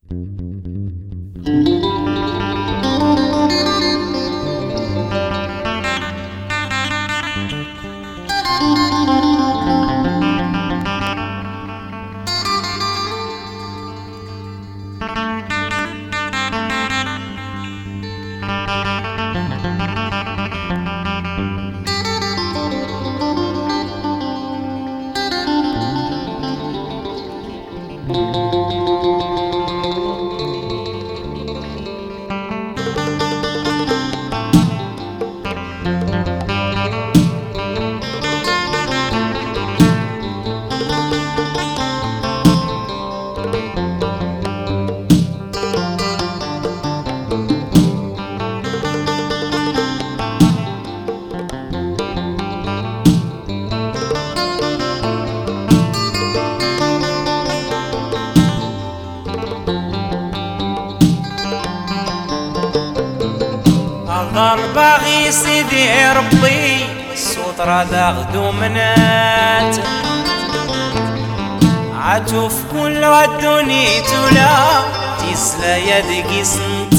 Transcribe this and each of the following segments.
باغي سيدي ربي السطرة داغدو منات عاتو في كل الدنيا تولا تيسلا يدقي سنت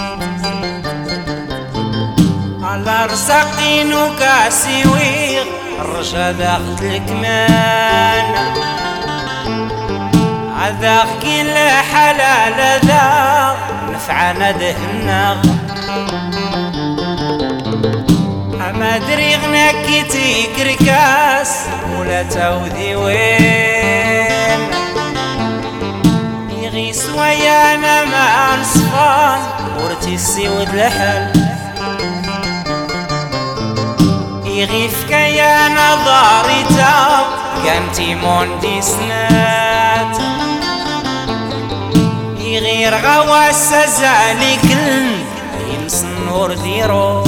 على رزقين وكاسي ويغ الرجا داخل الكمان عذاق كل حلال ذا نفعنا دهنا ما دري غناكي تيكركاس ولا تاودي وين يغيس ويانا مع الصفان ورتي السيود لحل يغيف كيانا ضاري تاب كانتي موندي سنات يغير غواس زالي كل يمس النور ديرو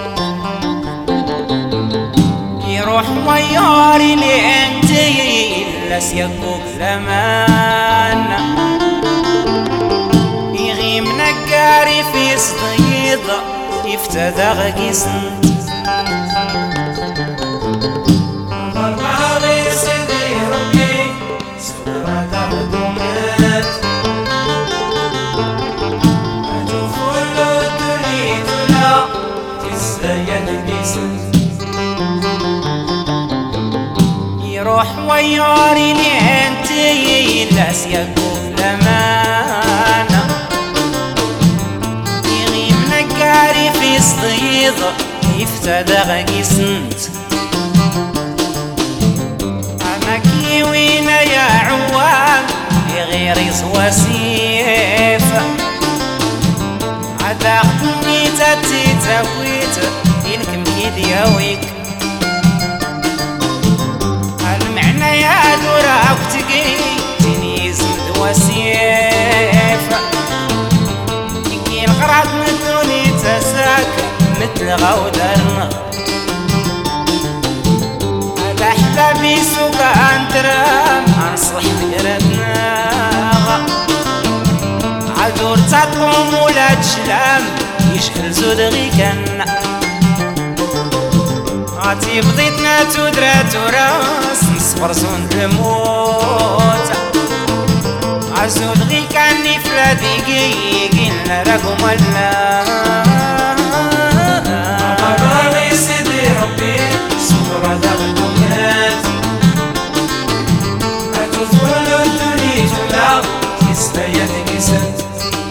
يروح وياري لانتي لس يكوك زمان يغيم نكاري في صديد يفتدغ قسنت غرباغي سيدي ربي سورة تغدمت أتفل الدنيا تلا تسيد قسنت يروح وياري لانتي لاس يكوف لمانا يغيم نكاري في صديد يفتدغ قسنت انا كيوينا يا عوام يغير يصوى سيف عذاقني تاتي تاويت ينكم كيد ياويك يا دراك تقي تنيز وسيف يكي الغرات من دوني تساك مثل غودرنا هذا احبابي سوق انترام انصح فكرتنا عذور تطلم ولاد شلام يشهل زودغي كنا عاتي بضيتنا تودرات وراس نصبر زون الموت عزود غي كاني فلادي قلنا لكم ولا غرباغي سيدي ربي سطرة دغدمات أتدخل الدنيا تلا تسلا يدقي سنت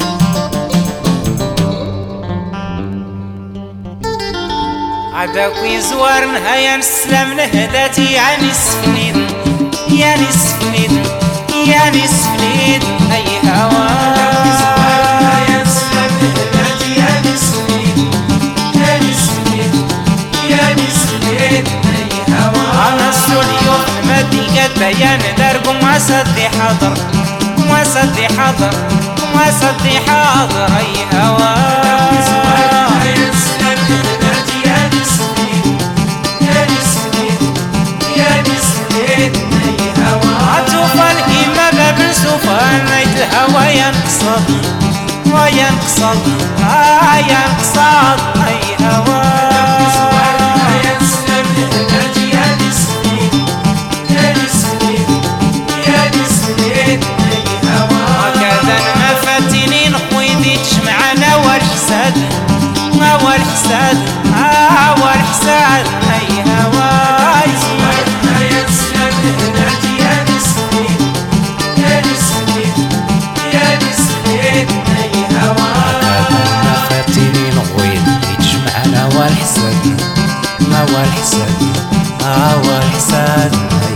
عداكوي زوارنها يا نسلم نهداتي يا نسفنيد يا نسفنيد يا نسفنيد أي هوا يا نسلم نهداتي يا نسفنيد يا نسفنيد يا نسفنيد أي هوا أنا السوليو المدينة بيان داركم وصدي حاضر وصدي حاضر وصدي حاضر أي هوا الهوى ينقصد وينقصد ينقصد أي هوى يا نسلم نهداتي يا نسلم يا نسلم يا نسلم أي هوى هكذا ما فات حسادي هوا الحساد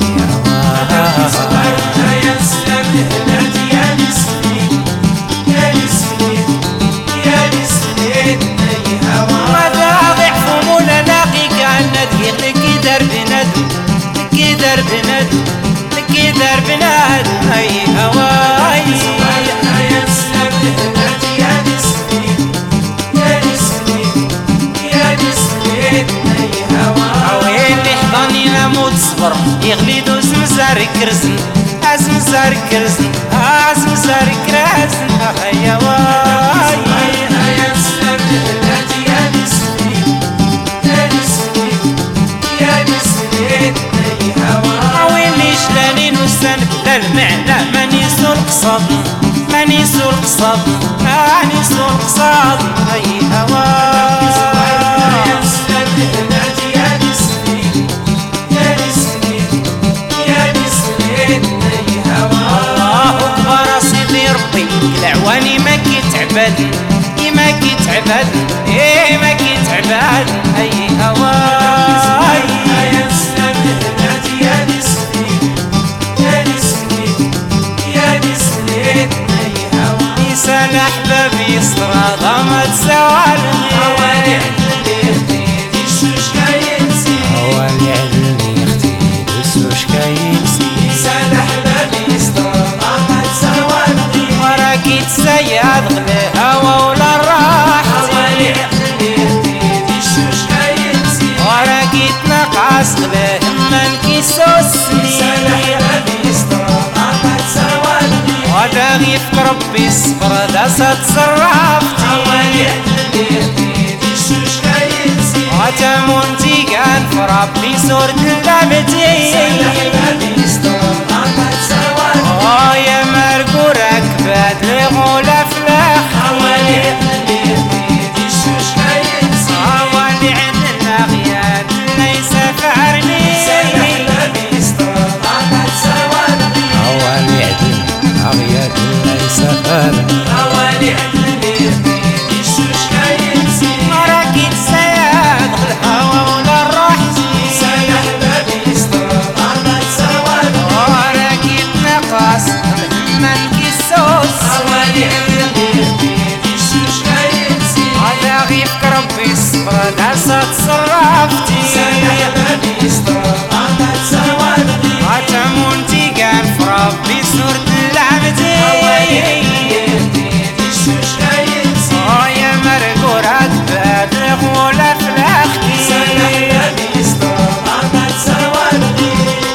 يا سلام لهلاتي يا نسلين يا نسلين يا نسلين اي هوا ماذا ضعف مولا لاقي كان دقيق لكي درب ندم لكي درب ندم لكي درب ندم اي هواي يا سلام لهلاتي يا نسلين يا نسلين يا نسلين اي هوا وين اللي حضني نموت صبر يغلي دوز مزار كرزن مزار كرزن مزار كرزن يا واي يا سلام لهلاتي يا نسلين يا نسلين يا نسلين اي هوا وين اللي شلاني نستن بلا المعنى ماني سوق قصاد ماني سوق قصاد ماني سوق قصاد اي هواي يا سلام لهلاتي يا نسلين يا نسلين يا نسلين اي هوا الله اكبر سيدي ربي العواني ما كيتعبد ما كيتعبد ما كيتعبد اي هواي يا سلام لهلاتي يا نسلين يا نسلين يا نسلين اي هوا لسان احبابي يسرى ما تسوالني هوالي عدلي اختي الشوش كاينسي هوالي عدلي اختي الشوش كاينسي لسان احبابي يسطر ما تساوالني وراكي تسياد غلي هوا ولا راحتي هوالي عدلي اختي الشوش كاينسي وراكي تنقص غلي همانكي سوسني لسان احبابي يسطر ما تساوالني وداغي في ربي الصبر داسة تصرفتي هوالي عدلي اختي الشوش كاينسي وتمونتي كان في ربي صورة اللعبتي لسان احبابي يسطر ما تساوالني يا مرقو راكبات لي غولا فلاح هوالي عدلي اختي الشوش كاينسي هوالي عندنا غياد ليس فعرني لسان احبابي يسطر ما تساوالني هوالي عندنا غياد ليس فعرني هوالي عدلي اختي الشوش كاينسي راكي تسياد الهوا ولا روحتي لسان احبابي يسطر ما تساوالني راكي تنقص منكي السوس هوالي عدلي اختي الشوش كاينسي هذا غيب ربي الصبر داسة تصرفتي لسان احبابي يسطر ما تساوالني عتمونتي كان في ربي صورة اللعبتي هوالي عدلي اختي الشوش كاينسي يا مرقو راكبات لي غولا فلاختي لسان احبابي يسطر ما تساوالني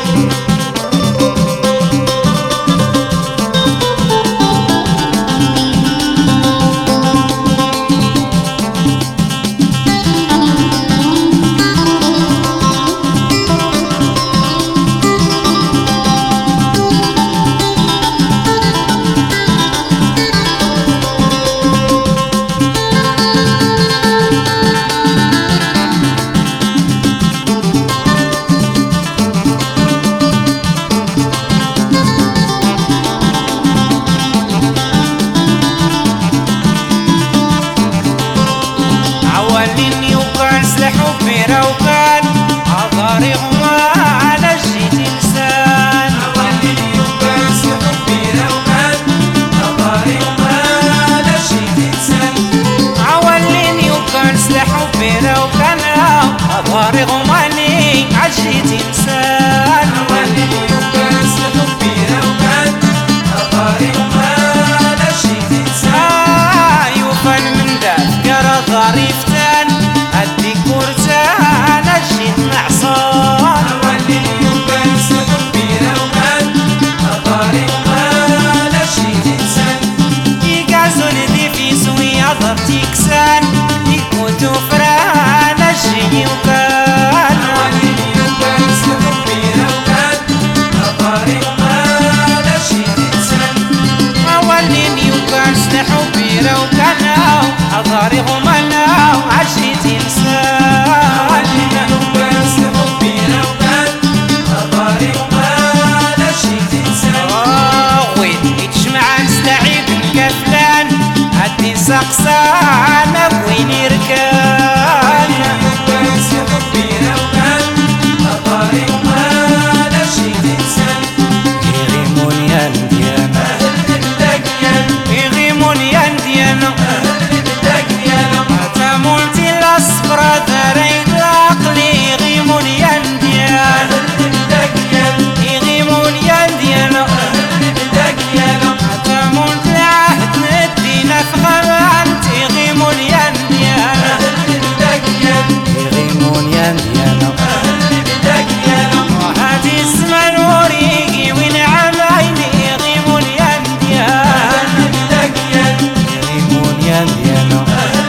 عواليني وكان سلاح وبيرة وكان عذاري غما على جيت انسان هوالي وكاس حبي رومان نظري وما لا شي انسان عواليني وكان سلاح وبيرة وكان عذاري غماني عجيت انسان هوالي وكاس حبي رومان نظري وما لا شي انسان يوفن من داك قرا ظريفتان هديك ورتان جيت معصان هوالي وكاس حبي رومان نظري وما لا شي انسان يقازون ذي في سوية ضرتي كسان يكوتو فران الجيني وكان هوالي وكاس حبي رومان نظري وما لا شي انسان موليني وكان سلاحو بيرة وكان أضاري غمانا عجيت إنسان هوالي وكاس حبي رومان نظري وما لا شي انسان وين يتجمع نستعيب نكفلان هدي سقسان وين يركان وكاس حبي رومان مونيان ديالنا تمونتي الأصفر ذريد العقلي غي مونيان ديالنا غي مونيان ديالنا تمونت العهد ندينا في غمانتي غي مونيان ديالنا غي مونيان ديالنا وهادي الزمان وريقي وين عمايني غي مونيان ديالنا غي مونيان ديالنا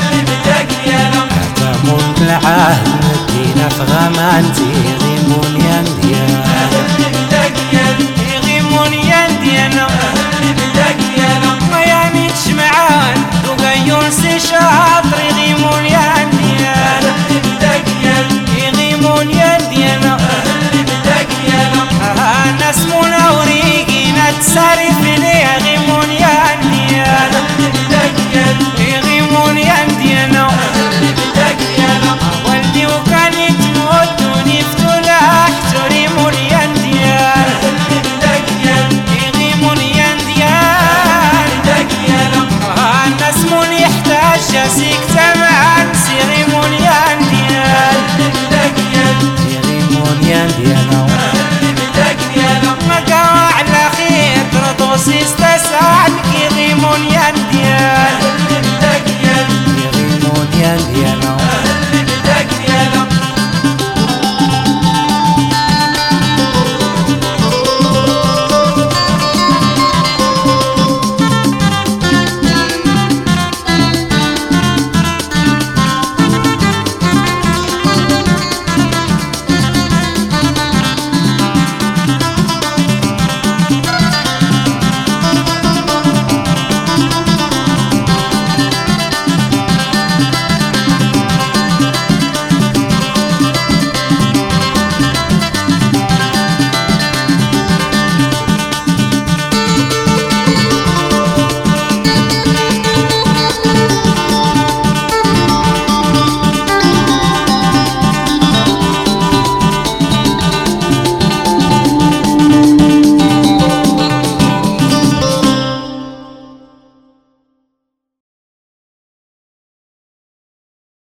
تمونت العهد ندينا في غمانتي غي مونيان ديالنا غي مونيان ديالنا ميامي تجمعان وقايون سي شاطري غي مونيان ديالنا غي مونيان ديالنا ناس منوريقينا تساري فيني غي مونيان ديالنا غي مونيان ديالنا والدي وكان يتموتوني فتولاح توري مونيان ديالنا غي مونيان ديالنا الناس مون يحتاج جاسيك